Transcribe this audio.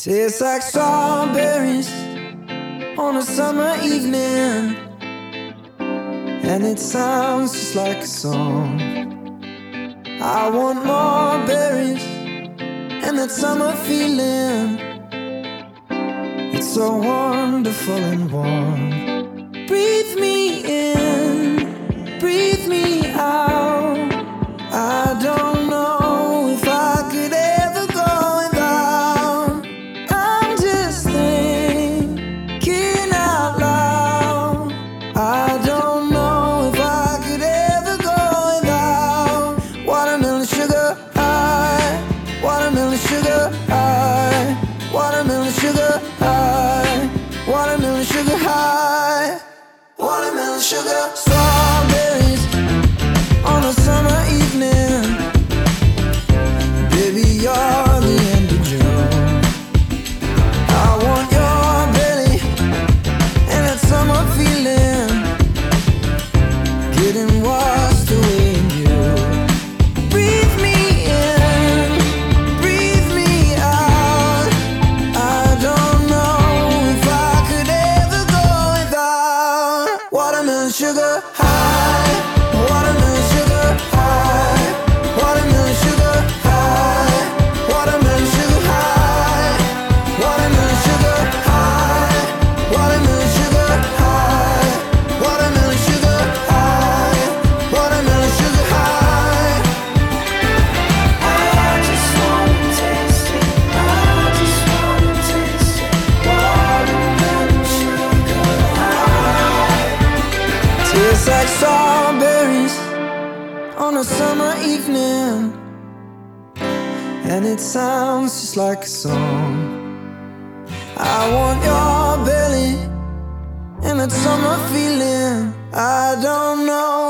Tastes like strawberries on a summer evening, and it sounds just like a song. I want more berries and that summer feeling. It's so wonderful and warm. Breathe me in, breathe me out. I don't know if I could ever go without. I'm just thinking out loud. I don't know if I could ever go without watermelon sugar high, watermelon sugar high, watermelon sugar high, watermelon sugar high, watermelon sugar. Strawberries on a summer evening. Baby, you're the end of June. I want your belly and that summer feeling, getting washed away in you. Breathe me in, breathe me out. I don't know if I could ever go without watermelon sugar high, watermelon sugar high, watermelon sugar high, watermelon sugar high, watermelon sugar high, watermelon sugar high, watermelon sugar high, watermelon sugar high. I just wanna taste it, I just wanna taste it, watermelon sugar high. Tastes like strawberries on a summer evening, and it sounds just like a song. I want your belly and that summer feeling. I don't know